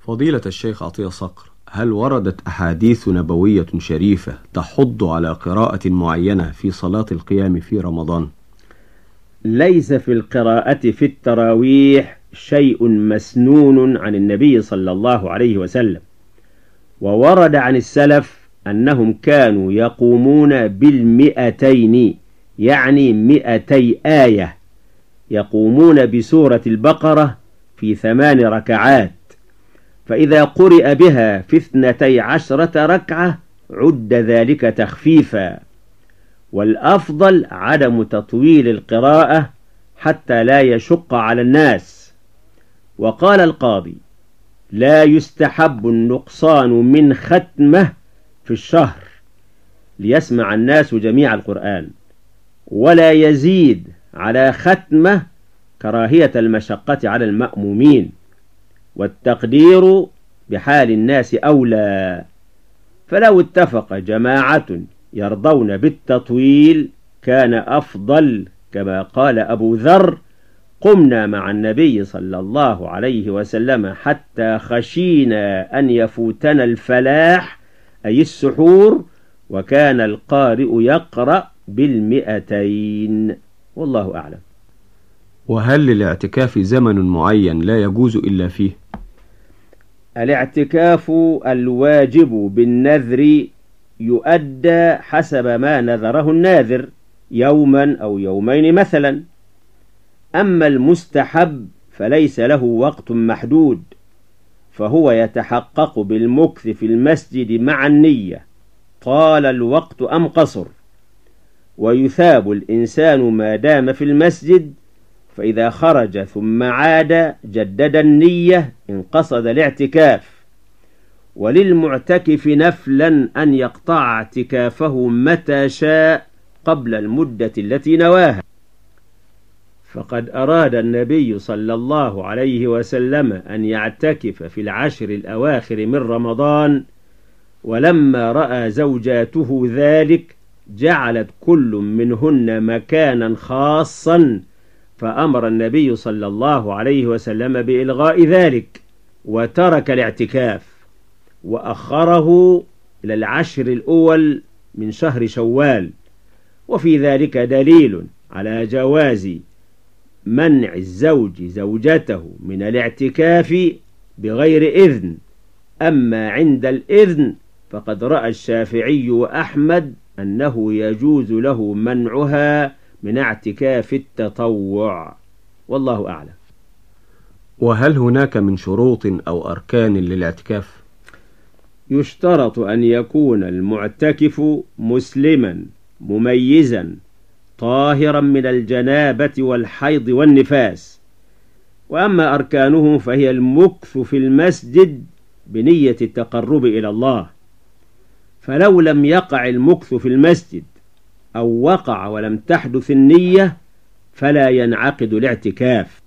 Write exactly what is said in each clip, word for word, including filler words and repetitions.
فضيلة الشيخ عطية صقر، هل وردت أحاديث نبوية شريفة تحض على قراءة معينة في صلاة القيام في رمضان؟ ليس في القراءة في التراويح شيء مسنون عن النبي صلى الله عليه وسلم، وورد عن السلف أنهم كانوا يقومون بالمئتين، يعني مئتي آية، يقومون بسورة البقرة في ثمان ركعات، فإذا قرئ بها في اثنتي عشرة ركعة عد ذلك تخفيفا، والأفضل عدم تطويل القراءة حتى لا يشق على الناس. وقال القاضي: لا يستحب النقصان من ختمة في الشهر ليسمع الناس جميع القرآن، ولا يزيد على ختمة كراهية المشقة على المأمومين، والتقدير بحال الناس أولى. فلو اتفق جماعة يرضون بالتطويل كان أفضل، كما قال أبو ذر: قمنا مع النبي صلى الله عليه وسلم حتى خشينا أن يفوتنا الفلاح، أي السحور، وكان القارئ يقرأ بالمئتين. والله أعلم. وهل للاعتكاف زمن معين لا يجوز إلا فيه؟ الاعتكاف الواجب بالنذر يؤدى حسب ما نذره الناذر، يوما أو يومين مثلا. أما المستحب فليس له وقت محدود، فهو يتحقق بالمكث في المسجد مع النية طال الوقت أم قصر، ويثاب الإنسان ما دام في المسجد، فإذا خرج ثم عاد جدد النية إن قصد الاعتكاف. وللمعتكف نفلا أن يقطع اعتكافه متى شاء قبل المدة التي نواها، فقد أراد النبي صلى الله عليه وسلم أن يعتكف في العشر الأواخر من رمضان، ولما رأى زوجاته ذلك جعلت كل منهن مكانا خاصا، فأمر النبي صلى الله عليه وسلم بإلغاء ذلك وترك الاعتكاف، وأخره إلى العشر الأول من شهر شوال. وفي ذلك دليل على جواز منع الزوج زوجته من الاعتكاف بغير إذن. أما عند الإذن فقد رأى الشافعي وأحمد أنه يجوز له منعها من اعتكاف التطوع. والله أعلم. وهل هناك من شروط أو أركان للاعتكاف؟ يشترط أن يكون المعتكف مسلما مميزا طاهرا من الجنابة والحيض والنفاس. وأما أركانه فهي المكث في المسجد بنية التقرب إلى الله، فلو لم يقع المكث في المسجد أو وقع ولم تحدث النية فلا ينعقد الاعتكاف.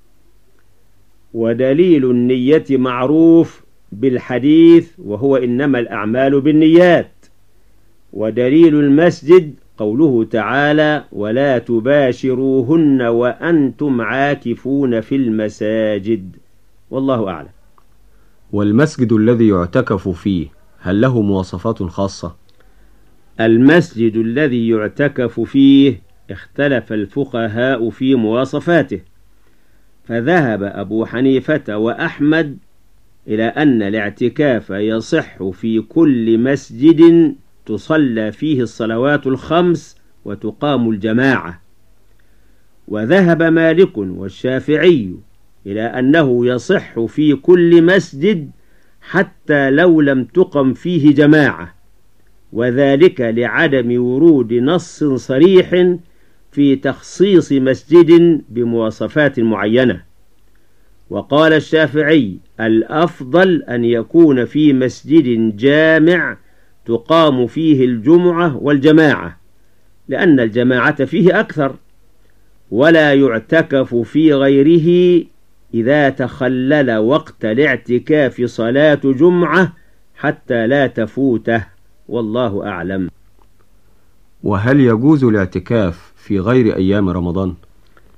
ودليل النية معروف بالحديث، وهو إنما الأعمال بالنيات. ودليل المسجد قوله تعالى: ولا تباشروهن وأنتم عاكفون في المساجد. والله أعلم. والمسجد الذي يعتكف فيه هل له مواصفات خاصة؟ المسجد الذي يعتكف فيه اختلف الفقهاء في مواصفاته، فذهب أبو حنيفة وأحمد إلى أن الاعتكاف يصح في كل مسجد تصلى فيه الصلوات الخمس وتقام الجماعة. وذهب مالك والشافعي إلى أنه يصح في كل مسجد حتى لو لم تقم فيه جماعة، وذلك لعدم ورود نص صريح في تخصيص مسجد بمواصفات معينة. وقال الشافعي: الأفضل أن يكون في مسجد جامع تقام فيه الجمعة والجماعة، لأن الجماعة فيه أكثر، ولا يعتكف في غيره إذا تخلل وقت الاعتكاف صلاة جمعة حتى لا تفوته. والله أعلم. وهل يجوز الاعتكاف في غير أيام رمضان؟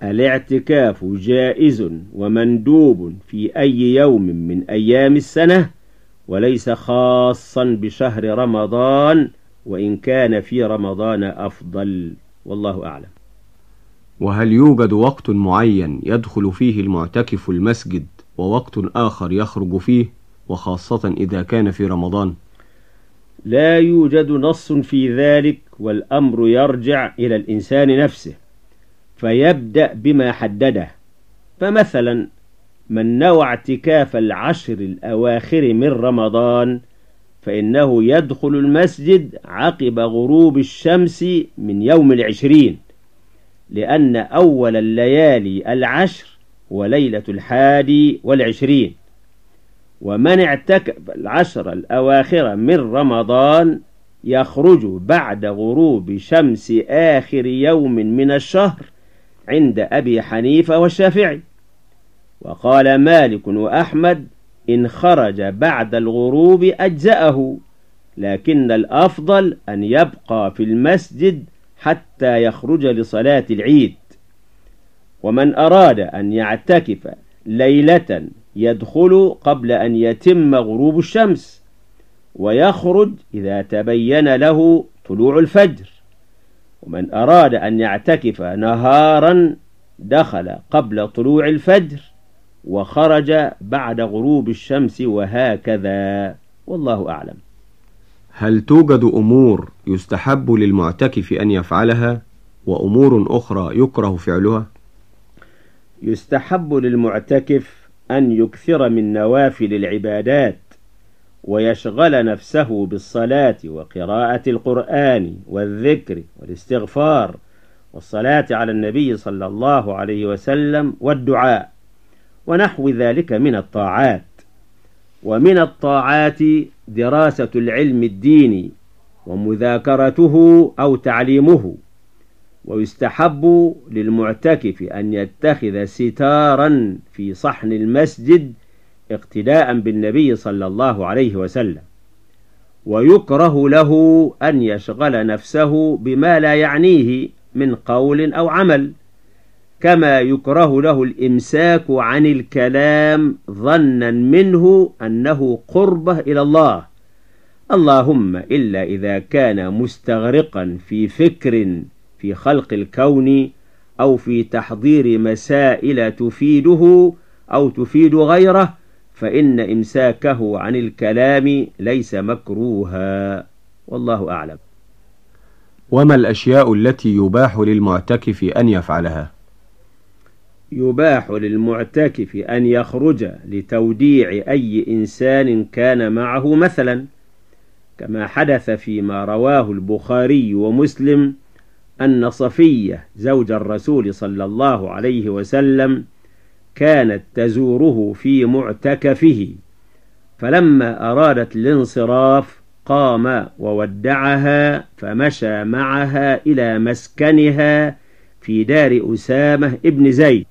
الاعتكاف جائز ومندوب في أي يوم من أيام السنة، وليس خاصا بشهر رمضان، وإن كان في رمضان أفضل، والله أعلم. وهل يوجد وقت معين يدخل فيه المعتكف المسجد ووقت آخر يخرج فيه، وخاصة إذا كان في رمضان؟ لا يوجد نص في ذلك، والأمر يرجع إلى الإنسان نفسه، فيبدأ بما حدده. فمثلا من نوى اعتكاف العشر الأواخر من رمضان فإنه يدخل المسجد عقب غروب الشمس من يوم العشرين، لأن أول الليالي العشر وليلة الحادي والعشرين. ومن اعتكف العشر الأواخر من رمضان يخرج بعد غروب شمس آخر يوم من الشهر عند أبي حنيفة والشافعي. وقال مالك وأحمد إن خرج بعد الغروب أجزأه، لكن الأفضل أن يبقى في المسجد حتى يخرج لصلاة العيد. ومن أراد أن يعتكف ليلة يدخل قبل أن يتم غروب الشمس، ويخرج إذا تبين له طلوع الفجر. ومن أراد أن يعتكف نهارا دخل قبل طلوع الفجر وخرج بعد غروب الشمس، وهكذا، والله أعلم. هل توجد أمور يستحب للمعتكف أن يفعلها وأمور أخرى يكره فعلها؟ يستحب للمعتكف أن يكثر من نوافل العبادات، ويشغل نفسه بالصلاة وقراءة القرآن والذكر والاستغفار والصلاة على النبي صلى الله عليه وسلم والدعاء ونحو ذلك من الطاعات. ومن الطاعات دراسة العلم الديني ومذاكرته أو تعليمه. ويستحب للمعتكف أن يتخذ ستارا في صحن المسجد اقتداء بالنبي صلى الله عليه وسلم. ويكره له أن يشغل نفسه بما لا يعنيه من قول أو عمل، كما يكره له الإمساك عن الكلام ظنا منه أنه قربة إلى الله، اللهم إلا إذا كان مستغرقا في فكر في خلق الكون أو في تحضير مسائل تفيده أو تفيد غيره، فإن إمساكه عن الكلام ليس مكروها، والله أعلم. وما الأشياء التي يباح للمعتكف أن يفعلها؟ يباح للمعتكف أن يخرج لتوديع أي إنسان كان معه، مثلا كما حدث فيما رواه البخاري ومسلم أن صفية زوج الرسول صلى الله عليه وسلم كانت تزوره في معتكفه، فلما أرادت الانصراف قام وودعها فمشى معها إلى مسكنها في دار أسامة ابن زيد.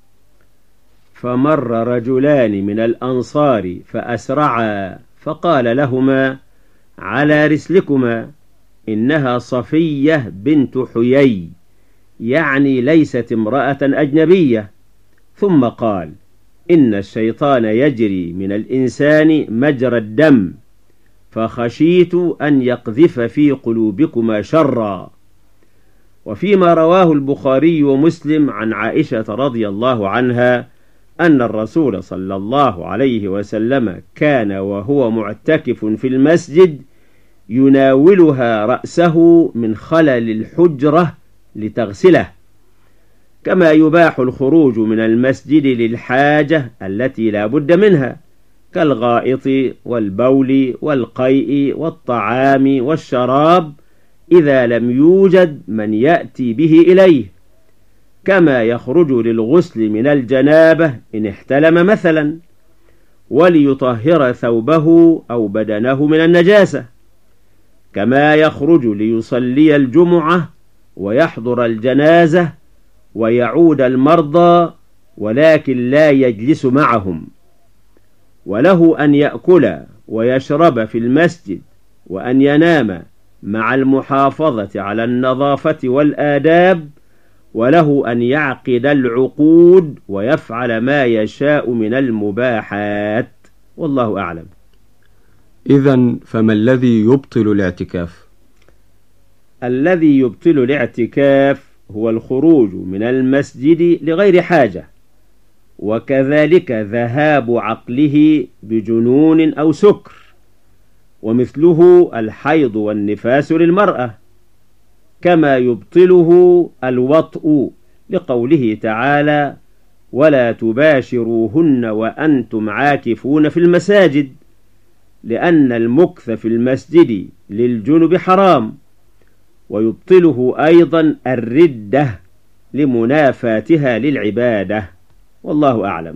فمر رجلان من الأنصار فأسرعا فقال لهما على رسلكما، إنها صفية بنت حيي، يعني ليست امرأة أجنبية. ثم قال إن الشيطان يجري من الإنسان مجرى الدم، فخشيت أن يقذف في قلوبكما شرا. وفيما رواه البخاري ومسلم عن عائشة رضي الله عنها أن الرسول صلى الله عليه وسلم كان وهو معتكف في المسجد يناولها رأسه من خلل الحجرة لتغسله. كما يباح الخروج من المسجد للحاجة التي لا بد منها، كالغائط والبول والقيء والطعام والشراب، إذا لم يوجد من يأتي به إليه، كما يخرج للغسل من الجنابة إن احتلم مثلا، وليطهر ثوبه أو بدنه من النجاسة، كما يخرج ليصلي الجمعة ويحضر الجنازة ويعود المرضى، ولكن لا يجلس معهم. وله أن يأكل ويشرب في المسجد، وأن ينام مع المحافظة على النظافة والآداب، وله أن يعقد العقود ويفعل ما يشاء من المباحات، والله أعلم. إذن فما الذي يبطل الاعتكاف؟ الذي يبطل الاعتكاف هو الخروج من المسجد لغير حاجة، وكذلك ذهاب عقله بجنون أو سكر، ومثله الحيض والنفاس للمرأة، كما يبطله الوطء لقوله تعالى: ولا تباشروهن وأنتم عاكفون في المساجد، لأن المكث في المسجد للجنب حرام. ويبطله أيضا الردة لمنافاتها للعبادة، والله أعلم.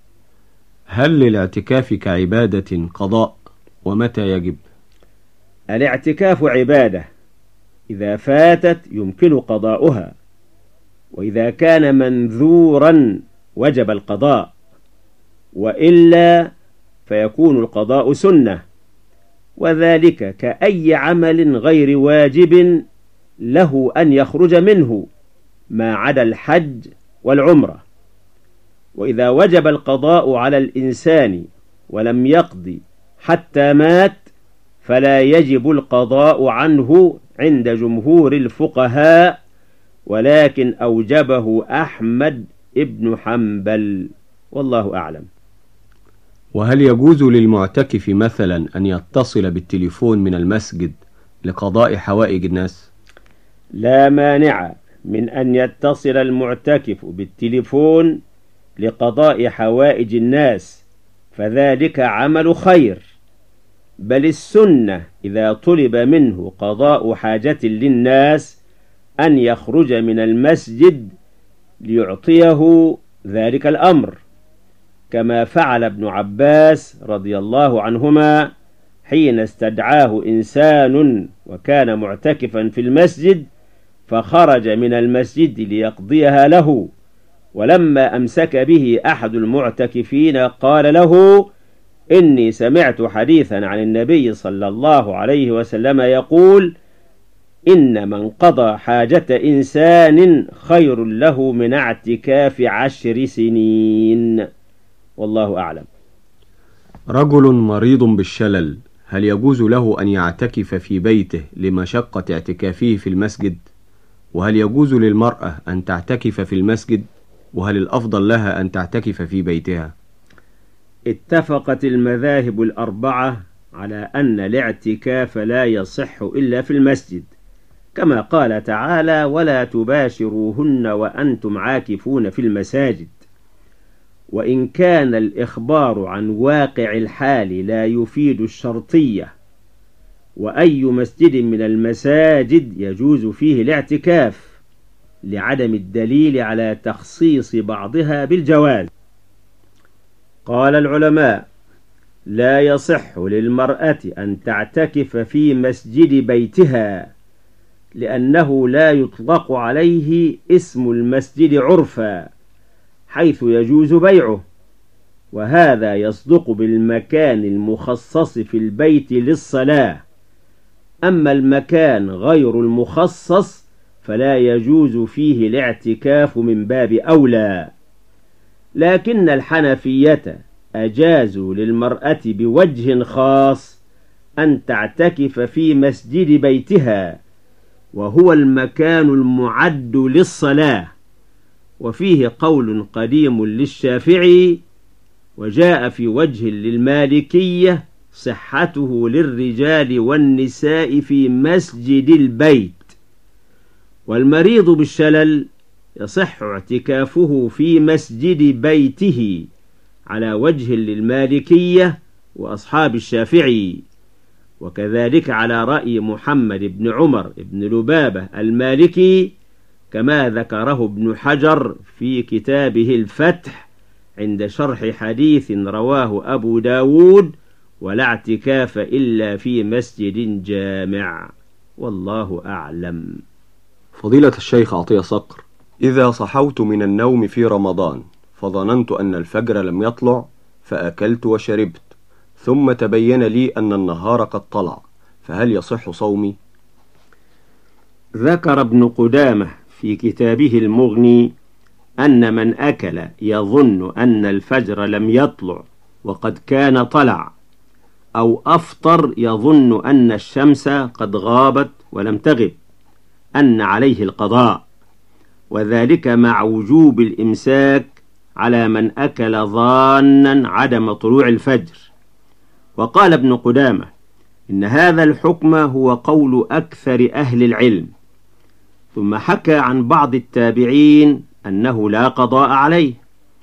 هل للاعتكاف كعبادة قضاء؟ ومتى يجب؟ الاعتكاف عبادة، إذا فاتت يمكن قضاؤها، وإذا كان منذورا وجب القضاء، وإلا فيكون القضاء سنة، وذلك كأي عمل غير واجب له أن يخرج منه ما عدا الحج والعمرة. وإذا وجب القضاء على الإنسان ولم يقضي حتى مات فلا يجب القضاء عنه عند جمهور الفقهاء، ولكن أوجبه أحمد ابن حنبل، والله أعلم. وهل يجوز للمعتكف مثلا أن يتصل بالتليفون من المسجد لقضاء حوائج الناس؟ لا مانع من أن يتصل المعتكف بالتليفون لقضاء حوائج الناس، فذلك عمل خير، بل السنة إذا طلب منه قضاء حاجة للناس أن يخرج من المسجد ليعطيه ذلك الأمر، كما فعل ابن عباس رضي الله عنهما حين استدعاه إنسان وكان معتكفا في المسجد، فخرج من المسجد ليقضيها له، ولما أمسك به أحد المعتكفين قال له: إني سمعت حديثا عن النبي صلى الله عليه وسلم يقول: إن من قضى حاجة إنسان خير له من اعتكاف عشر سنين، والله أعلم. رجل مريض بالشلل، هل يجوز له أن يعتكف في بيته لمشقة اعتكافه في المسجد؟ وهل يجوز للمرأة أن تعتكف في المسجد؟ وهل الأفضل لها أن تعتكف في بيتها؟ اتفقت المذاهب الأربعة على أن الاعتكاف لا يصح إلا في المسجد، كما قال تعالى: ولا تباشروهن وأنتم عاكفون في المساجد. وإن كان الإخبار عن واقع الحال لا يفيد الشرطية، وأي مسجد من المساجد يجوز فيه الاعتكاف لعدم الدليل على تخصيص بعضها بالجواز. قال العلماء: لا يصح للمرأة أن تعتكف في مسجد بيتها، لأنه لا يطلق عليه اسم المسجد عرفا حيث يجوز بيعه، وهذا يصدق بالمكان المخصص في البيت للصلاة. أما المكان غير المخصص فلا يجوز فيه الاعتكاف من باب أولى. لكن الحنفية أجازوا للمرأة بوجه خاص أن تعتكف في مسجد بيتها، وهو المكان المعد للصلاة، وفيه قول قديم للشافعي، وجاء في وجه للمالكية صحته للرجال والنساء في مسجد البيت. والمريض بالشلل يصح اعتكافه في مسجد بيته على وجه للمالكية وأصحاب الشافعي، وكذلك على رأي محمد بن عمر بن لبابة المالكي، كما ذكره ابن حجر في كتابه الفتح عند شرح حديث رواه أبو داود: ولا اعتكاف إلا في مسجد جامع، والله أعلم. فضيلة الشيخ عطية صقر، إذا صحوت من النوم في رمضان فظننت أن الفجر لم يطلع فأكلت وشربت، ثم تبين لي أن النهار قد طلع، فهل يصح صومي؟ ذكر ابن قدامة في كتابه المغني أن من أكل يظن أن الفجر لم يطلع وقد كان طلع، أو أفطر يظن أن الشمس قد غابت ولم تغب، أن عليه القضاء، وذلك مع وجوب الإمساك على من أكل ظانا عدم طلوع الفجر. وقال ابن قدامة إن هذا الحكم هو قول أكثر أهل العلم، ثم حكى عن بعض التابعين أنه لا قضاء عليه،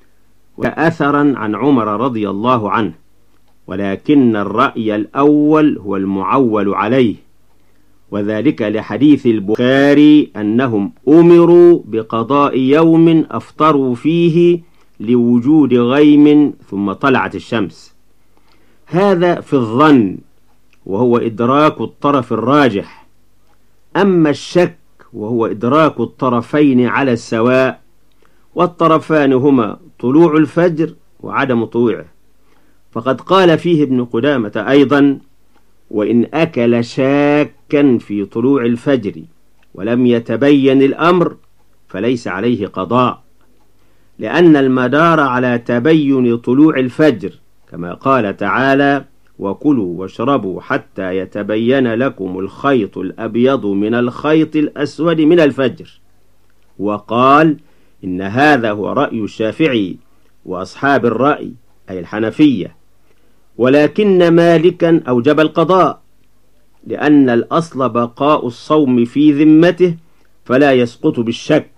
وأثرا عن عمر رضي الله عنه، ولكن الرأي الأول هو المعول عليه، وذلك لحديث البخاري أنهم أمروا بقضاء يوم أفطروا فيه لوجود غيم ثم طلعت الشمس. هذا في الظن، وهو إدراك الطرف الراجح. أما الشك وهو إدراك الطرفين على السواء، والطرفان هما طلوع الفجر وعدم طلوعه، فقد قال فيه ابن قدامة أيضا: وإن أكل شاكا في طلوع الفجر ولم يتبين الأمر فليس عليه قضاء، لأن المدار على تبين طلوع الفجر، كما قال تعالى: وكلوا واشربوا حتى يتبين لكم الخيط الأبيض من الخيط الأسود من الفجر. وقال: إن هذا هو رأي الشافعي وأصحاب الرأي أي الحنفية، ولكن مالكا أوجب القضاء، لأن الأصل بقاء الصوم في ذمته فلا يسقط بالشك.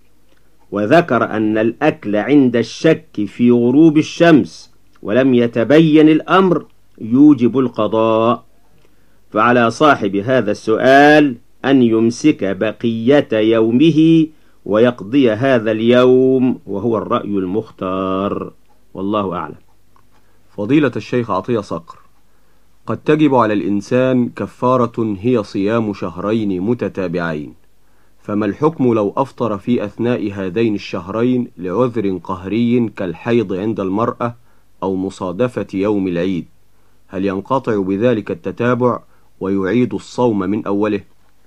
وذكر أن الأكل عند الشك في غروب الشمس ولم يتبين الأمر يوجب القضاء، فعلى صاحب هذا السؤال أن يمسك بقية يومه ويقضي هذا اليوم، وهو الرأي المختار، والله أعلم. فضيلة الشيخ عطية صقر، قد تجب على الإنسان كفارة هي صيام شهرين متتابعين، فما الحكم لو أفطر في أثناء هذين الشهرين لعذر قهري كالحيض عند المرأة أو مصادفة يوم العيد؟ هل ينقطع بذلك التتابع ويعيد الصوم من أوله؟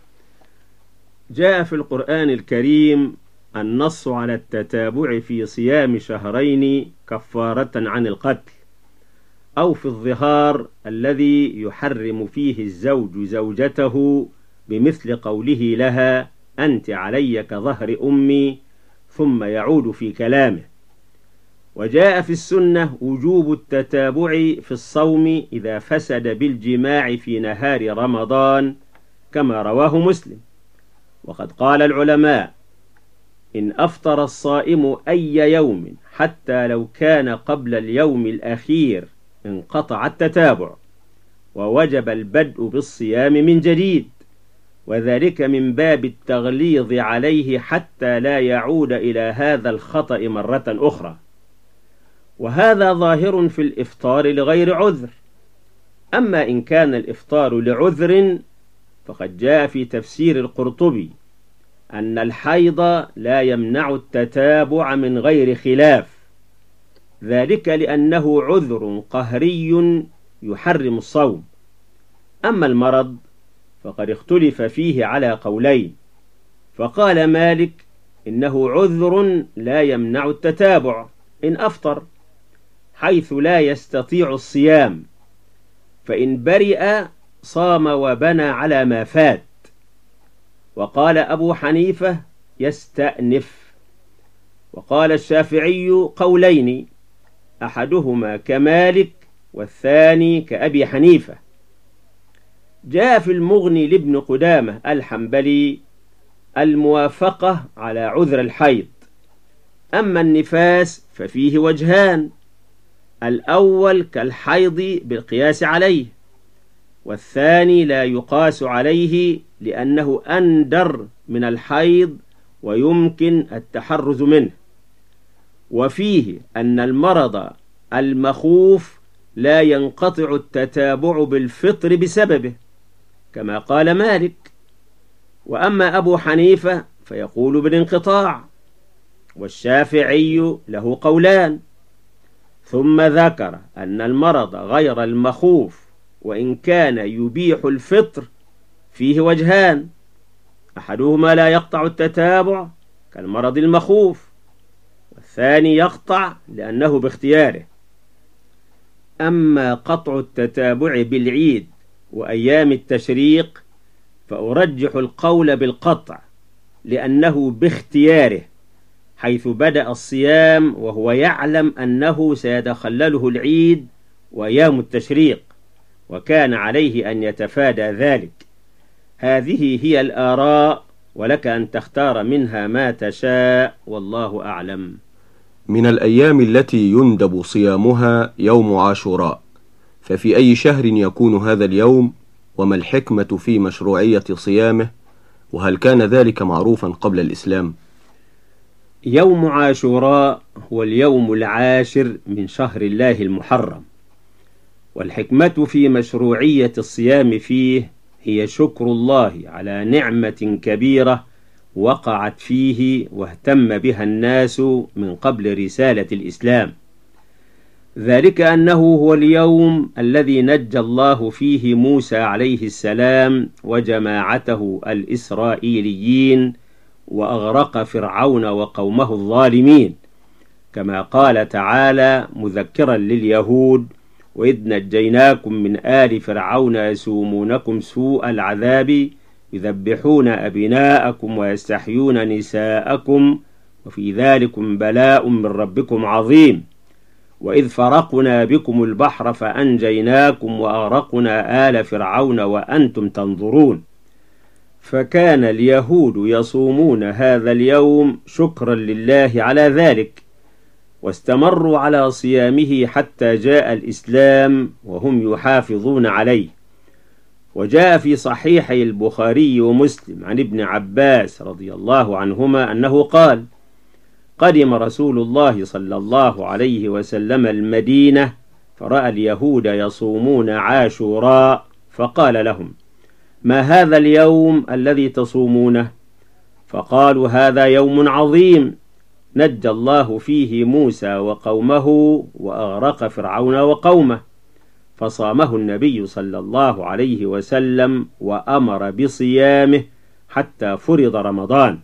جاء في القرآن الكريم النص على التتابع في صيام شهرين كفارة عن القتل، أو في الظهار الذي يحرم فيه الزوج زوجته، بمثل قوله لها: أنت علي كظهر أمي، ثم يعود في كلامه. وجاء في السنة وجوب التتابع في الصوم إذا فسد بالجماع في نهار رمضان، كما رواه مسلم. وقد قال العلماء: إن أفطر الصائم أي يوم حتى لو كان قبل اليوم الأخير انقطع التتابع، ووجب البدء بالصيام من جديد، وذلك من باب التغليظ عليه حتى لا يعود إلى هذا الخطأ مرة أخرى. وهذا ظاهر في الإفطار لغير عذر. أما إن كان الإفطار لعذر فقد جاء في تفسير القرطبي أن الحيض لا يمنع التتابع من غير خلاف، ذلك لأنه عذر قهري يحرم الصوم. أما المرض فقد اختلف فيه على قولين، فقال مالك إنه عذر لا يمنع التتابع إن أفطر، حيث لا يستطيع الصيام، فإن برئ صام وبنى على ما فات. وقال أبو حنيفة يستأنف. وقال الشافعي قولين، أحدهما كمالك والثاني كأبي حنيفة. جاء في المغني لابن قدامة الحنبلي الموافقة على عذر الحيض. أما النفاس ففيه وجهان: الأول كالحيض بالقياس عليه، والثاني لا يقاس عليه لأنه أندر من الحيض ويمكن التحرز منه. وفيه أن المرض المخوف لا ينقطع التتابع بالفطر بسببه، كما قال مالك. وأما أبو حنيفة فيقول بالانقطاع، والشافعي له قولان. ثم ذكر أن المرض غير المخوف وإن كان يبيح الفطر فيه وجهان: أحدهما لا يقطع التتابع كالمرض المخوف، والثاني يقطع لأنه باختياره. أما قطع التتابع بالعيد وأيام التشريق فأرجح القول بالقطع لأنه باختياره، حيث بدأ الصيام وهو يعلم أنه سيتخلله العيد وأيام التشريق، وكان عليه أن يتفادى ذلك. هذه هي الآراء، ولك أن تختار منها ما تشاء، والله أعلم. من الأيام التي يندب صيامها يوم عاشوراء، ففي أي شهر يكون هذا اليوم؟ وما الحكمة في مشروعية صيامه؟ وهل كان ذلك معروفا قبل الإسلام؟ يوم عاشوراء هو اليوم العاشر من شهر الله المحرم، والحكمة في مشروعية الصيام فيه هي شكر الله على نعمة كبيرة وقعت فيه واهتم بها الناس من قبل رسالة الإسلام، ذلك أنه هو اليوم الذي نجى الله فيه موسى عليه السلام وجماعته الإسرائيليين وأغرق فرعون وقومه الظالمين، كما قال تعالى مذكرا لليهود: وإذ نجيناكم من آل فرعون يسومونكم سوء العذاب يذبحون أبناءكم ويستحيون نساءكم وفي ذلكم بلاء من ربكم عظيم، وإذ فرقنا بكم البحر فأنجيناكم وأغرقنا آل فرعون وأنتم تنظرون. فكان اليهود يصومون هذا اليوم شكرا لله على ذلك، واستمروا على صيامه حتى جاء الإسلام وهم يحافظون عليه. وجاء في صحيحي البخاري ومسلم عن ابن عباس رضي الله عنهما أنه قال: قدم رسول الله صلى الله عليه وسلم المدينة فرأى اليهود يصومون عاشوراء، فقال لهم: ما هذا اليوم الذي تصومونه؟ فقالوا: هذا يوم عظيم نجى الله فيه موسى وقومه وأغرق فرعون وقومه. فصامه النبي صلى الله عليه وسلم وأمر بصيامه حتى فرض رمضان.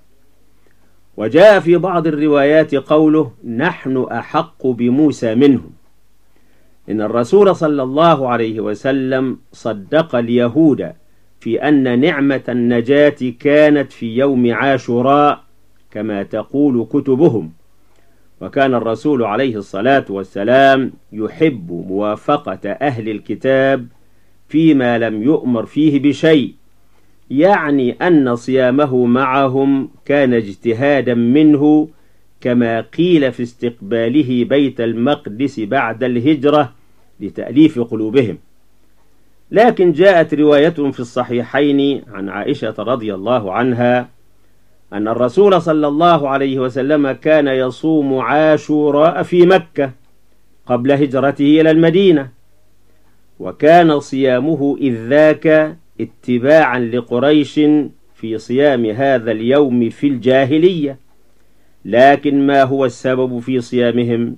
وجاء في بعض الروايات قوله: نحن أحق بموسى منهم، إن الرسول صلى الله عليه وسلم صدق اليهود في أن نعمة النجاة كانت في يوم عاشوراء كما تقول كتبهم، وكان الرسول عليه الصلاة والسلام يحب موافقة أهل الكتاب فيما لم يؤمر فيه بشيء، يعني أن صيامه معهم كان اجتهادا منه، كما قيل في استقباله بيت المقدس بعد الهجرة لتأليف قلوبهم. لكن جاءت رواية في الصحيحين عن عائشة رضي الله عنها أن الرسول صلى الله عليه وسلم كان يصوم عاشوراء في مكة قبل هجرته إلى المدينة، وكان صيامه إذ ذاك اتباعا لقريش في صيام هذا اليوم في الجاهلية. لكن ما هو السبب في صيامهم؟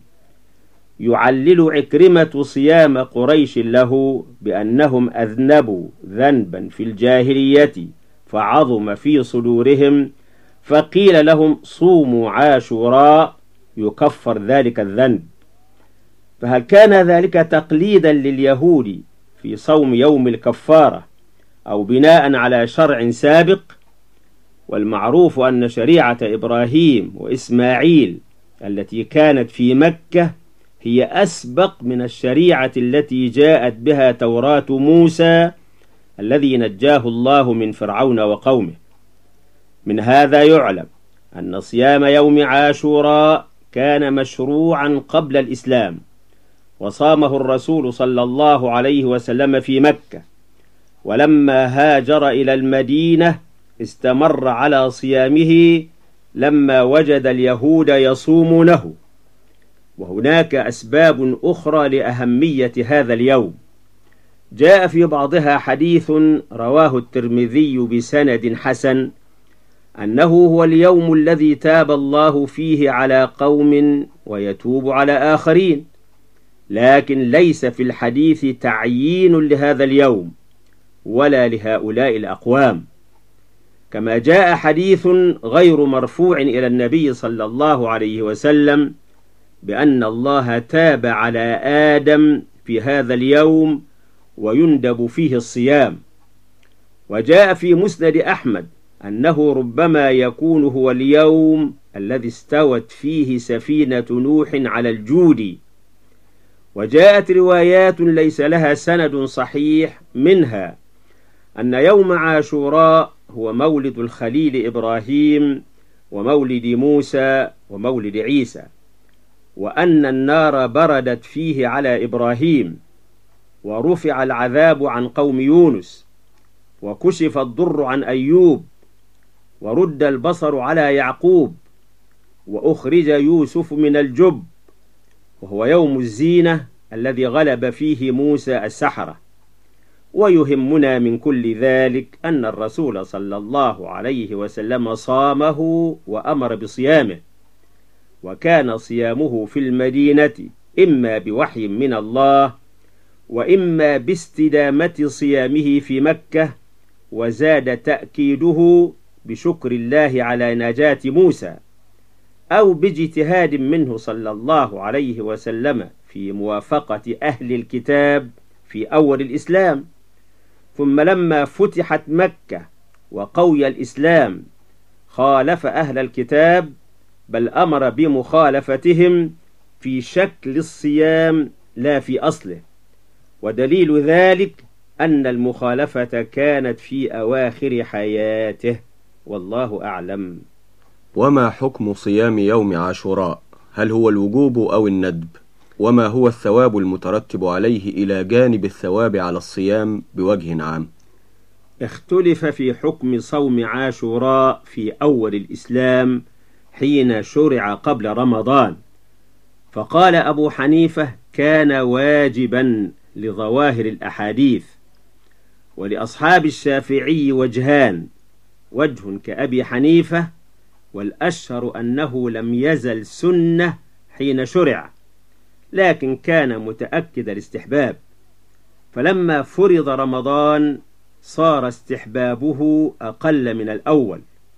يعلل عكرمة صيام قريش له بأنهم أذنبوا ذنبا في الجاهلية فعظم في صدورهم، فقيل لهم: صوموا عاشوراء يكفر ذلك الذنب. فهل كان ذلك تقليدا لليهود في صوم يوم الكفارة أو بناء على شرع سابق؟ والمعروف أن شريعة إبراهيم وإسماعيل التي كانت في مكة هي أسبق من الشريعة التي جاءت بها توراة موسى الذي نجاه الله من فرعون وقومه. من هذا يعلم أن صيام يوم عاشوراء كان مشروعا قبل الإسلام، وصامه الرسول صلى الله عليه وسلم في مكة، ولما هاجر إلى المدينة استمر على صيامه لما وجد اليهود يصومونه. وهناك أسباب أخرى لأهمية هذا اليوم، جاء في بعضها حديث رواه الترمذي بسند حسن أنه هو اليوم الذي تاب الله فيه على قوم ويتوب على آخرين، لكن ليس في الحديث تعيين لهذا اليوم ولا لهؤلاء الأقوام. كما جاء حديث غير مرفوع إلى النبي صلى الله عليه وسلم بأن الله تاب على آدم في هذا اليوم ويندب فيه الصيام. وجاء في مسند أحمد أنه ربما يكون هو اليوم الذي استوت فيه سفينة نوح على الجود. وجاءت روايات ليس لها سند صحيح، منها أن يوم عاشوراء هو مولد الخليل إبراهيم ومولد موسى ومولد عيسى، وأن النار بردت فيه على إبراهيم، ورفع العذاب عن قوم يونس، وكشف الضر عن أيوب، ورد البصر على يعقوب، وأخرج يوسف من الجب، وهو يوم الزينة الذي غلب فيه موسى السحرة. ويهمنا من كل ذلك أن الرسول صلى الله عليه وسلم صامه وأمر بصيامه، وكان صيامه في المدينة إما بوحي من الله وإما باستدامة صيامه في مكة، وزاد تأكيده بشكر الله على نجاة موسى، أو باجتهاد منه صلى الله عليه وسلم في موافقة أهل الكتاب في أول الإسلام. ثم لما فتحت مكة وقوي الإسلام خالف أهل الكتاب، بل أمر بمخالفتهم في شكل الصيام لا في أصله. ودليل ذلك أن المخالفة كانت في أواخر حياته، والله أعلم. وما حكم صيام يوم عاشوراء؟ هل هو الوجوب أو الندب؟ وما هو الثواب المترتب عليه إلى جانب الثواب على الصيام بوجه عام؟ اختلف في حكم صوم عاشوراء في أول الإسلام حين شرع قبل رمضان، فقال أبو حنيفة كان واجبا لظواهر الأحاديث، ولأصحاب الشافعي وجهان، وجه كأبي حنيفة، والأشهر أنه لم يزل سنة حين شرع، لكن كان متأكد الاستحباب، فلما فرض رمضان صار استحبابه أقل من الأول.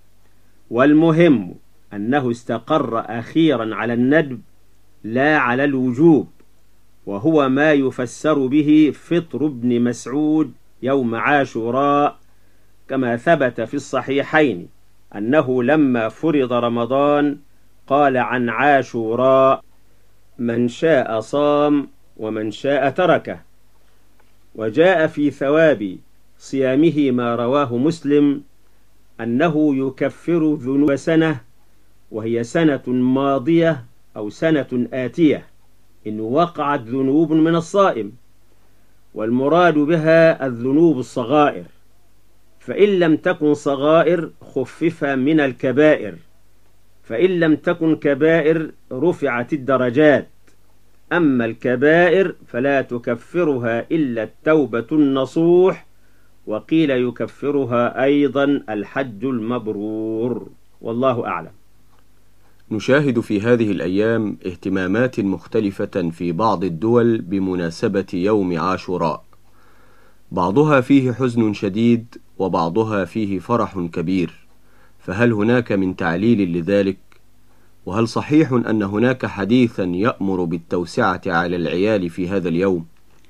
والمهم أنه استقر أخيرا على الندب لا على الوجوب، وهو ما يفسر به فطر ابن مسعود يوم عاشوراء، كما ثبت في الصحيحين أنه لما فرض رمضان قال عن عاشوراء: من شاء صام ومن شاء تركه. وجاء في ثواب صيامه ما رواه مسلم أنه يكفر ذنوب سنة، وهي سنة ماضية أو سنة آتية إن وقعت ذنوب من الصائم، والمراد بها الذنوب الصغائر، فإن لم تكن صغائر خفف من الكبائر، فإن لم تكن كبائر رفعت الدرجات، أما الكبائر فلا تكفرها إلا التوبة النصوح، وقيل يكفرها أيضا الحج المبرور، والله أعلم. نشاهد في هذه الأيام اهتمامات مختلفة في بعض الدول بمناسبة يوم عاشوراء، بعضها فيه حزن شديد وبعضها فيه فرح كبير، فهل هناك من تعليل لذلك؟ وهل صحيح أن هناك حديثا يأمر بالتوسعة على العيال في هذا اليوم؟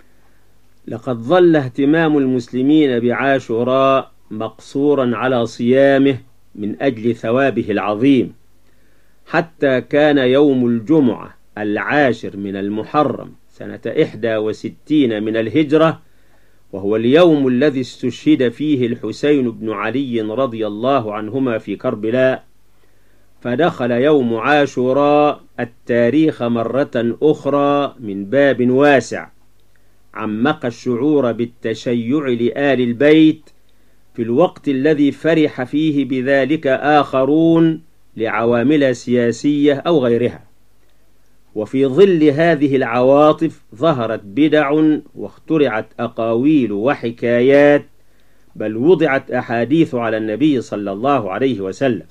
لقد ظل اهتمام المسلمين بعاشوراء مقصورا على صيامه من أجل ثوابه العظيم، حتى كان يوم الجمعة العاشر من المحرم سنة إحدى وستين من الهجرة، وهو اليوم الذي استشهد فيه الحسين بن علي رضي الله عنهما في كربلاء، فدخل يوم عاشوراء التاريخ مرة أخرى من باب واسع عمق الشعور بالتشيع لآل البيت في الوقت الذي فرح فيه بذلك آخرون لعوامل سياسية أو غيرها. وفي ظل هذه العواطف ظهرت بدع واخترعت أقاويل وحكايات، بل وضعت أحاديث على النبي صلى الله عليه وسلم.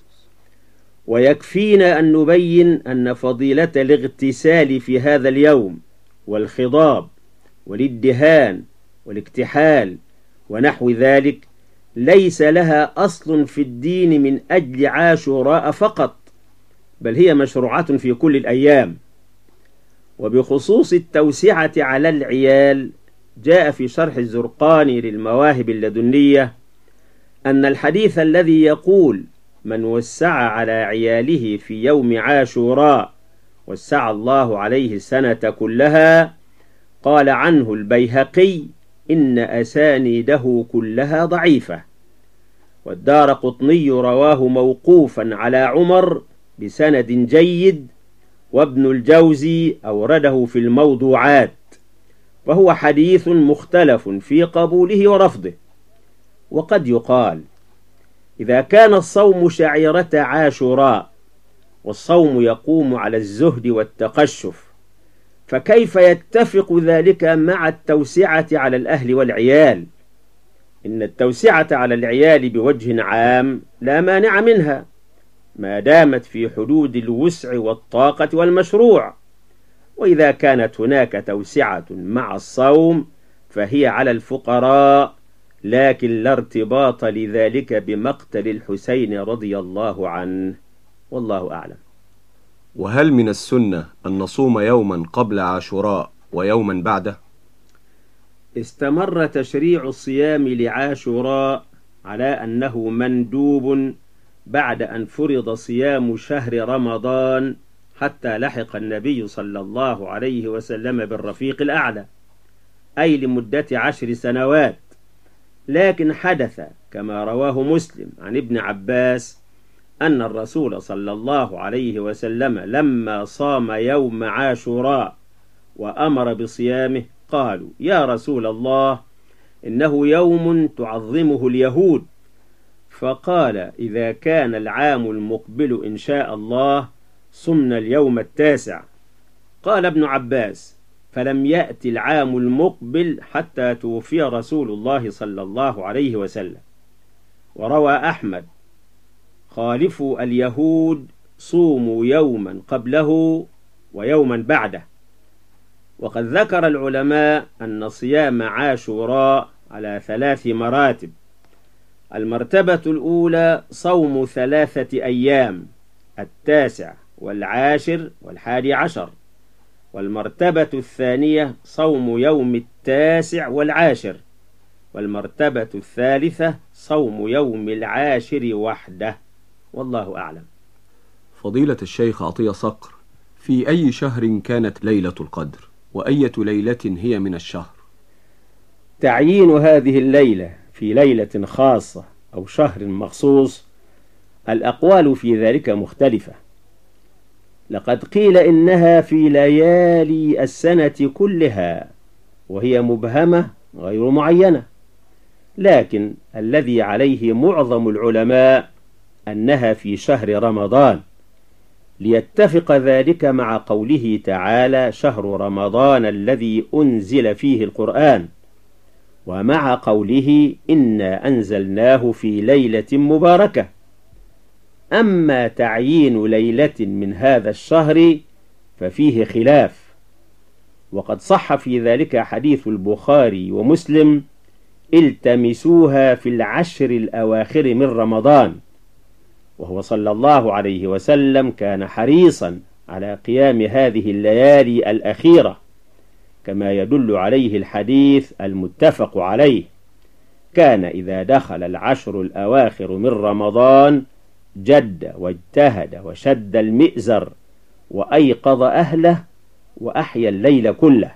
ويكفينا أن نبين أن فضيلة الاغتسال في هذا اليوم والخضاب والادهان والاكتحال ونحو ذلك ليس لها أصل في الدين من أجل عاشوراء فقط، بل هي مشروعة في كل الأيام. وبخصوص التوسعة على العيال، جاء في شرح الزرقاني للمواهب اللدنية أن الحديث الذي يقول من وسع على عياله في يوم عاشوراء وسع الله عليه السنة كلها، قال عنه البيهقي إن أسانيده كلها ضعيفة. والدارقطني رواه موقوفا على عمر بسند جيد، وابن الجوزي أورده في الموضوعات، وهو حديث مختلف في قبوله ورفضه. وقد يقال إذا كان الصوم شعيرة عاشوراء والصوم يقوم على الزهد والتقشف، فكيف يتفق ذلك مع التوسعة على الأهل والعيال؟ إن التوسعة على العيال بوجه عام لا مانع منها ما دامت في حدود الوسع والطاقة والمشروع، وإذا كانت هناك توسعة مع الصوم فهي على الفقراء، لكن لا ارتباط لذلك بمقتل الحسين رضي الله عنه، والله أعلم. وهل من السنة أن نصوم يوما قبل عاشوراء ويوما بعده؟ استمر تشريع الصيام لعاشوراء على أنه مندوب بعد أن فرض صيام شهر رمضان، حتى لحق النبي صلى الله عليه وسلم بالرفيق الأعلى، أي لمدة عشر سنوات. لكن حدث كما رواه مسلم عن ابن عباس أن الرسول صلى الله عليه وسلم لما صام يوم عاشوراء وأمر بصيامه قالوا يا رسول الله إنه يوم تعظمه اليهود، فقال إذا كان العام المقبل إن شاء الله صمنا اليوم التاسع. قال ابن عباس فلم يأتي العام المقبل حتى توفي رسول الله صلى الله عليه وسلم. وروى أحمد خالفوا اليهود صوموا يوما قبله ويوما بعده. وقد ذكر العلماء أن صيام عاشوراء على ثلاث مراتب. المرتبة الأولى صوم ثلاثة أيام، التاسع والعاشر والحادي عشر. والمرتبة الثانية صوم يوم التاسع والعاشر. والمرتبة الثالثة صوم يوم العاشر وحده، والله أعلم. فضيلة الشيخ عطية صقر، في أي شهر كانت ليلة القدر؟ وأية ليلة هي من الشهر؟ تعيين هذه الليلة في ليلة خاصة أو شهر مخصوص الأقوال في ذلك مختلفة. لقد قيل إنها في ليالي السنة كلها، وهي مبهمة غير معينة، لكن الذي عليه معظم العلماء أنها في شهر رمضان، ليتفق ذلك مع قوله تعالى شهر رمضان الذي أنزل فيه القرآن، ومع قوله إنا أنزلناه في ليلة مباركة. أما تعيين ليلة من هذا الشهر ففيه خلاف، وقد صح في ذلك حديث البخاري ومسلم التمسوها في العشر الأواخر من رمضان، وهو صلى الله عليه وسلم كان حريصا على قيام هذه الليالي الأخيرة، كما يدل عليه الحديث المتفق عليه. كان إذا دخل العشر الأواخر من رمضان جد واجتهد وشد المئزر وأيقظ أهله وأحيا الليل كله.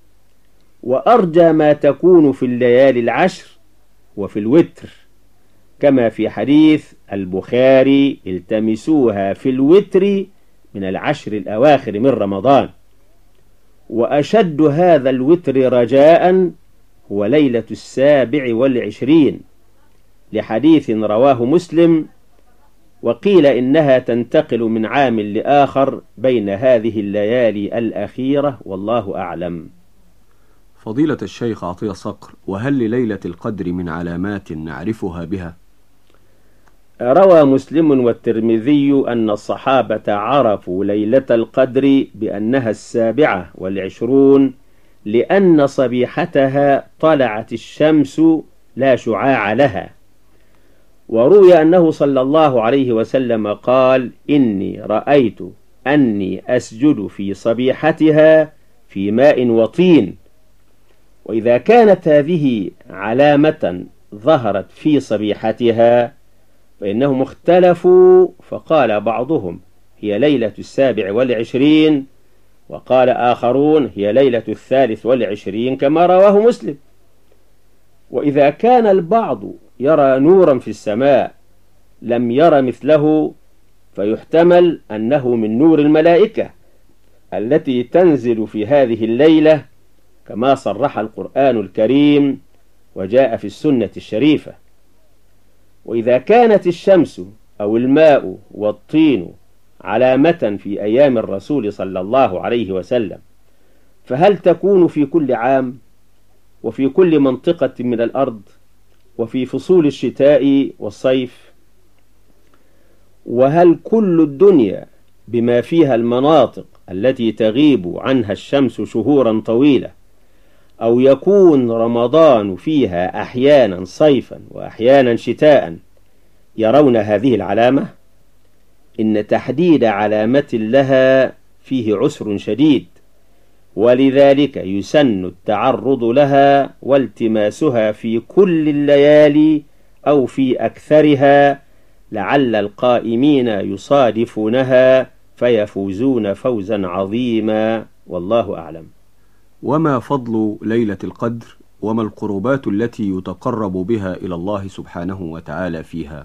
وأرجى ما تكون في الليالي العشر وفي الوتر، كما في حديث البخاري التمسوها في الوتر من العشر الأواخر من رمضان. وأشد هذا الوتر رجاء هو ليلة السابع والعشرين، لحديث رواه مسلم، وقيل إنها تنتقل من عام لآخر بين هذه الليالي الأخيرة، والله أعلم. فضيلة الشيخ عطية صقر، وهل لليلة القدر من علامات نعرفها بها؟ روى مسلم والترمذي أن الصحابة عرفوا ليلة القدر بأنها السابعة والعشرون، لأن صبيحتها طلعت الشمس لا شعاع لها، وروي أنه صلى الله عليه وسلم قال: إني رأيت أني أسجد في صبيحتها في ماء وطين. وإذا كانت هذه علامة ظهرت في صبيحتها فإنهم اختلفوا، فقال بعضهم هي ليلة السابع والعشرين، وقال آخرون هي ليلة الثالث والعشرين كما رواه مسلم. وإذا كان البعض يرى نورا في السماء لم ير مثله فيحتمل أنه من نور الملائكة التي تنزل في هذه الليلة كما صرح القرآن الكريم وجاء في السنة الشريفة. وإذا كانت الشمس أو الماء والطين علامة في أيام الرسول صلى الله عليه وسلم، فهل تكون في كل عام وفي كل منطقة من الأرض وفي فصول الشتاء والصيف؟ وهل كل الدنيا بما فيها المناطق التي تغيب عنها الشمس شهورا طويلة، أو يكون رمضان فيها أحيانا صيفا وأحيانا شتاء، يرون هذه العلامة؟ إن تحديد علامة لها فيه عسر شديد، ولذلك يسن التعرض لها والتماسها في كل الليالي أو في أكثرها، لعل القائمين يصادفونها فيفوزون فوزا عظيما، والله أعلم. وما فضل ليلة القدر، وما القربات التي يتقرب بها إلى الله سبحانه وتعالى فيها؟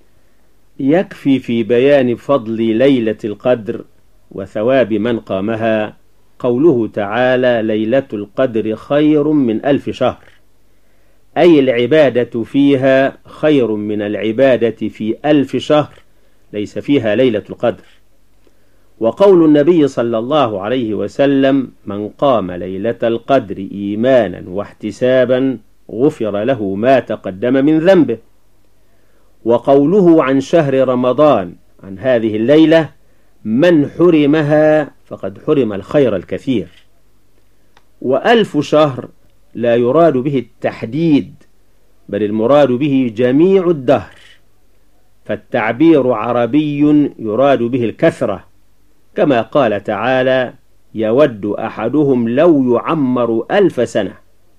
يكفي في بيان فضل ليلة القدر وثواب من قامها قوله تعالى: ليلة القدر خير من ألف شهر، أي العبادة فيها خير من العبادة في ألف شهر ليس فيها ليلة القدر. وقول النبي صلى الله عليه وسلم: من قام ليلة القدر إيمانا واحتسابا غفر له ما تقدم من ذنبه. وقوله عن شهر رمضان عن هذه الليلة: من حرمها فقد حرم الخير الكثير. وألف شهر لا يراد به التحديد، بل المراد به جميع الدهر، فالتعبير عربي يراد به الكثرة، كما قال تعالى: يود أحدهم لو يعمر ألف سنة.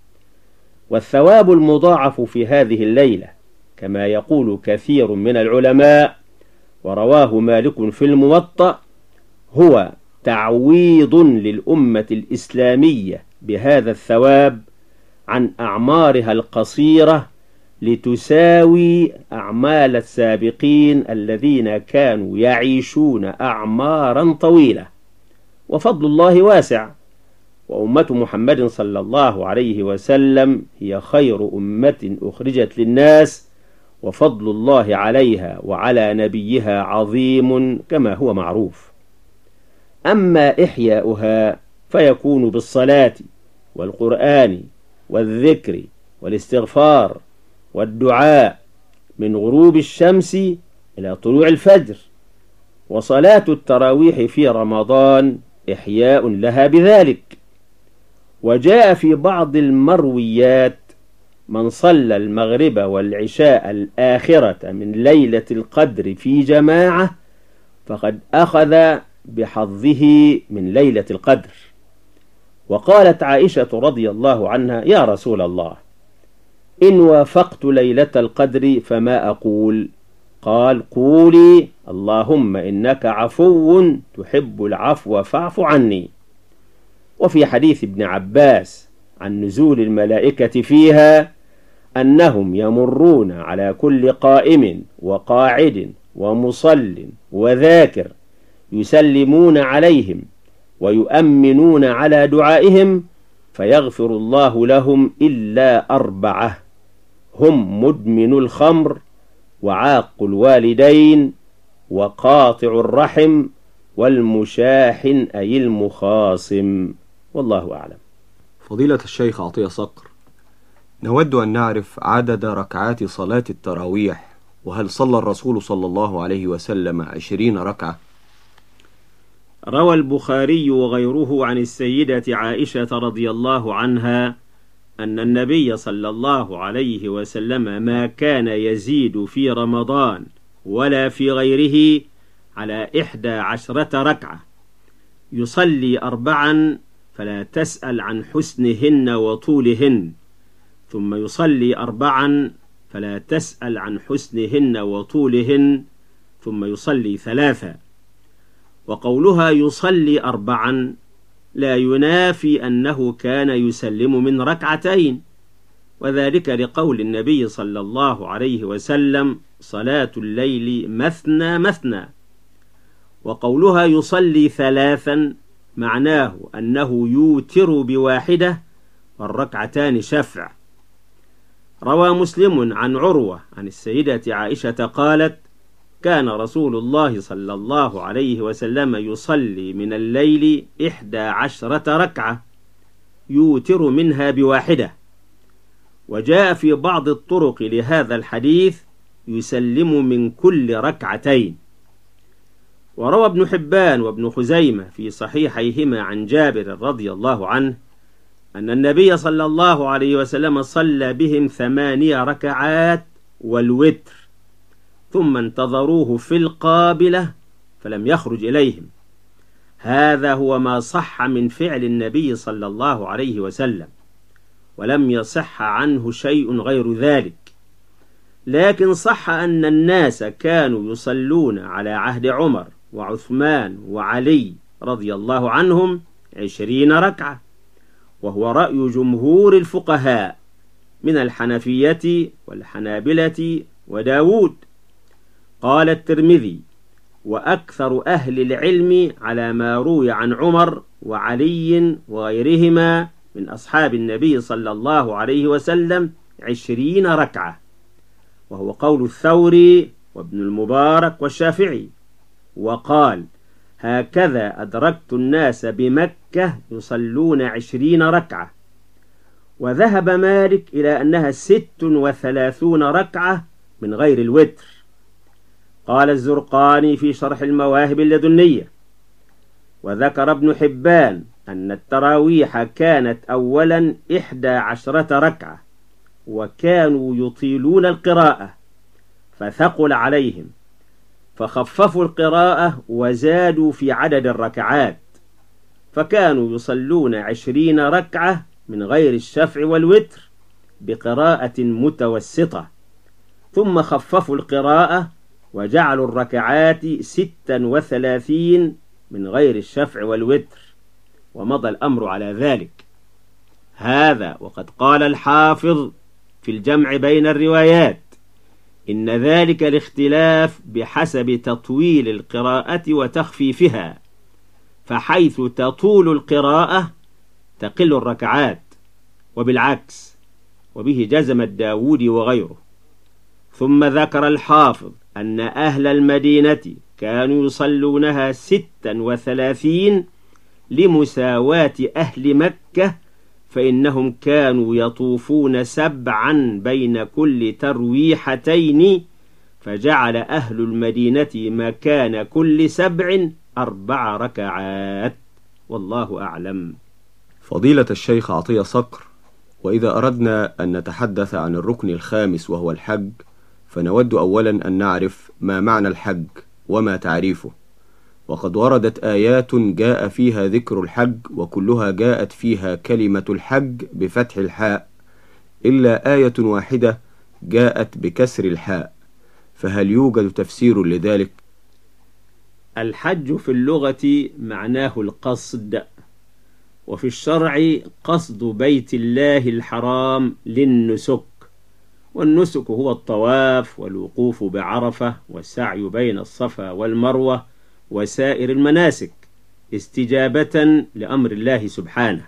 والثواب المضاعف في هذه الليلة كما يقول كثير من العلماء، ورواه مالك في الموطأ، هو تعويض للأمة الإسلامية بهذا الثواب عن أعمارها القصيرة لتساوي أعمال السابقين الذين كانوا يعيشون أعمارا طويلة. وفضل الله واسع، وأمة محمد صلى الله عليه وسلم هي خير أمة أخرجت للناس، وفضل الله عليها وعلى نبيها عظيم كما هو معروف. أما إحياؤها فيكون بالصلاة والقرآن والذكر والاستغفار والدعاء من غروب الشمس إلى طلوع الفجر. وصلاة التراويح في رمضان إحياء لها بذلك. وجاء في بعض المرويات: من صلى المغرب والعشاء الآخرة من ليلة القدر في جماعة فقد أخذ بحظه من ليلة القدر. وقالت عائشة رضي الله عنها: يا رسول الله، إن وافقت ليلة القدر فما أقول؟ قال: قولي اللهم إنك عفو تحب العفو فاعف عني. وفي حديث ابن عباس عن نزول الملائكة فيها أنهم يمرون على كل قائم وقاعد ومصل وذاكر يسلمون عليهم ويؤمنون على دعائهم فيغفر الله لهم إلا أربعة: هم مدمن الخمر، وعاق الوالدين، وقاطع الرحم، والمشاحن أي المخاصم. والله أعلم. فضيلة الشيخ عطية صقر، نود أن نعرف عدد ركعات صلاة التراويح، وهل صلى الرسول صلى الله عليه وسلم عشرين ركعة؟ روى البخاري وغيره عن السيدة عائشة رضي الله عنها أن النبي صلى الله عليه وسلم ما كان يزيد في رمضان ولا في غيره على إحدى عشرة ركعة، يصلي أربعا فلا تسأل عن حسنهن وطولهن، ثم يصلي أربعا فلا تسأل عن حسنهن وطولهن، ثم يصلي ثلاثا. وقولها يصلي أربعا لا ينافي أنه كان يسلم من ركعتين، وذلك لقول النبي صلى الله عليه وسلم: صلاة الليل مثنى مثنى. وقولها يصلي ثلاثا معناه أنه يوتر بواحدة والركعتان شفع. روى مسلم عن عروة عن السيدة عائشة قالت: كان رسول الله صلى الله عليه وسلم يصلي من الليل إحدى عشرة ركعة يوتر منها بواحدة. وجاء في بعض الطرق لهذا الحديث يسلم من كل ركعتين. وروى ابن حبان وابن خزيمة في صحيحيهما عن جابر رضي الله عنه أن النبي صلى الله عليه وسلم صلى بهم ثمانية ركعات والوتر، ثم انتظروه في القابلة فلم يخرج إليهم. هذا هو ما صح من فعل النبي صلى الله عليه وسلم، ولم يصح عنه شيء غير ذلك. لكن صح أن الناس كانوا يصلون على عهد عمر وعثمان وعلي رضي الله عنهم عشرين ركعة، وهو رأي جمهور الفقهاء من الحنفية والحنابلة وداود. قال الترمذي: وأكثر أهل العلم على ما روي عن عمر وعلي وغيرهما من أصحاب النبي صلى الله عليه وسلم عشرين ركعة، وهو قول الثوري وابن المبارك والشافعي. وقال: هكذا أدركت الناس بمكة يصلون عشرين ركعة. وذهب مالك إلى أنها ست وثلاثون ركعة من غير الوتر. قال الزرقاني في شرح المواهب اللدنية: وذكر ابن حبان أن التراويح كانت أولا إحدى عشرة ركعة، وكانوا يطيلون القراءة فثقل عليهم، فخففوا القراءة وزادوا في عدد الركعات، فكانوا يصلون عشرين ركعة من غير الشفع والوتر بقراءة متوسطة، ثم خففوا القراءة وجعلوا الركعات ستا وثلاثين من غير الشفع والوتر، ومضى الأمر على ذلك. هذا وقد قال الحافظ في الجمع بين الروايات: إن ذلك الاختلاف بحسب تطويل القراءة وتخفيفها، فحيث تطول القراءة تقل الركعات، وبالعكس، وبه جزم الداود وغيره. ثم ذكر الحافظ أن أهل المدينة كانوا يصلونها ستا وثلاثين لمساواة أهل مكة، فإنهم كانوا يطوفون سبعا بين كل ترويحتين، فجعل أهل المدينة مكان كل سبع أربع ركعات. والله أعلم. فضيلة الشيخ عطية صقر، وإذا أردنا أن نتحدث عن الركن الخامس وهو الحج، فنود أولا أن نعرف ما معنى الحج وما تعريفه. وقد وردت آيات جاء فيها ذكر الحج، وكلها جاءت فيها كلمة الحج بفتح الحاء، إلا آية واحدة جاءت بكسر الحاء، فهل يوجد تفسير لذلك؟ الحج في اللغة معناه القصد، وفي الشرع قصد بيت الله الحرام للنسك، والنسك هو الطواف والوقوف بعرفة والسعي بين الصفا والمروة وسائر المناسك استجابة لأمر الله سبحانه.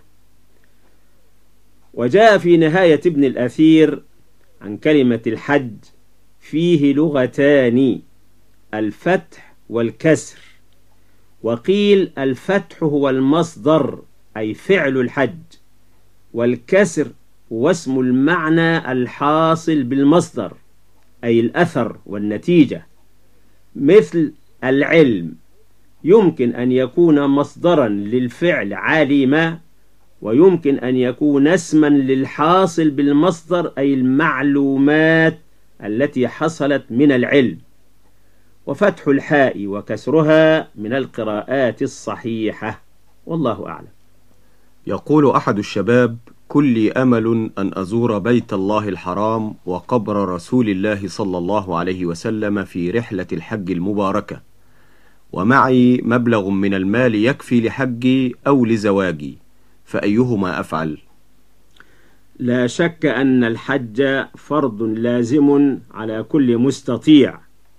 وجاء في نهاية ابن الأثير عن كلمة الحج فيه لغتان: الفتح والكسر. وقيل الفتح هو المصدر أي فعل الحج، والكسر هو اسم المعنى الحاصل بالمصدر أي الأثر والنتيجة، مثل العلم يمكن أن يكون مصدرا للفعل علم، ويمكن أن يكون اسما للحاصل بالمصدر أي المعلومات التي حصلت من العلم. وفتح الحاء وكسرها من القراءات الصحيحة، والله أعلم. يقول أحد الشباب: كل أمل أن أزور بيت الله الحرام وقبر رسول الله صلى الله عليه وسلم في رحلة الحج المباركة، ومعي مبلغ من المال يكفي لحجي أو لزواجي، فأيهما أفعل؟ لا شك أن الحج فرض لازم على كل مستطيع،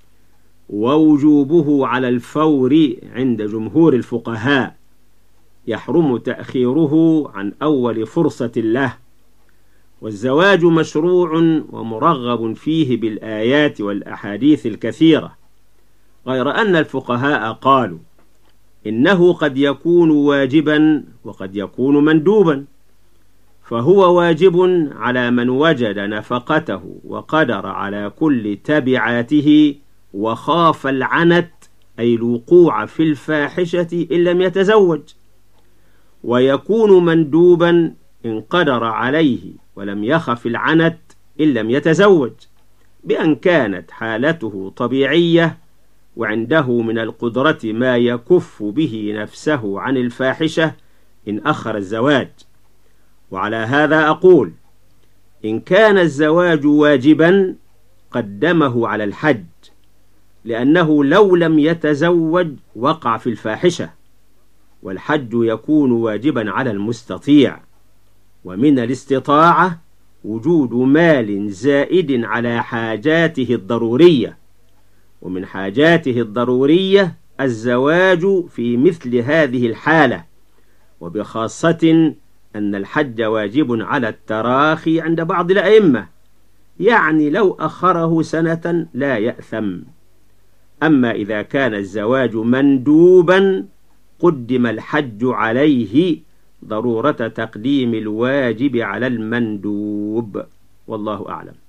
ووجوبه على الفور عند جمهور الفقهاء، يحرم تأخيره عن أول فرصة له. والزواج مشروع ومرغب فيه بالآيات والأحاديث الكثيرة، غير أن الفقهاء قالوا إنه قد يكون واجبا وقد يكون مندوبا، فهو واجب على من وجد نفقته وقدر على كل تبعاته وخاف العنت أي الوقوع في الفاحشة إن لم يتزوج، ويكون مندوبا إن قدر عليه ولم يخف العنت إن لم يتزوج، بأن كانت حالته طبيعية وعنده من القدرة ما يكف به نفسه عن الفاحشة إن أخر الزواج. وعلى هذا أقول: إن كان الزواج واجبا قدمه على الحج، لأنه لو لم يتزوج وقع في الفاحشة، والحج يكون واجبا على المستطيع. ومن الاستطاعة وجود مال زائد على حاجاته الضرورية، ومن حاجاته الضرورية الزواج في مثل هذه الحالة، وبخاصة أن الحج واجب على التراخي عند بعض الأئمة، يعني لو أخره سنة لا يأثم. أما إذا كان الزواج مندوبا قدم الحج عليه ضرورة تقديم الواجب على المندوب، والله أعلم.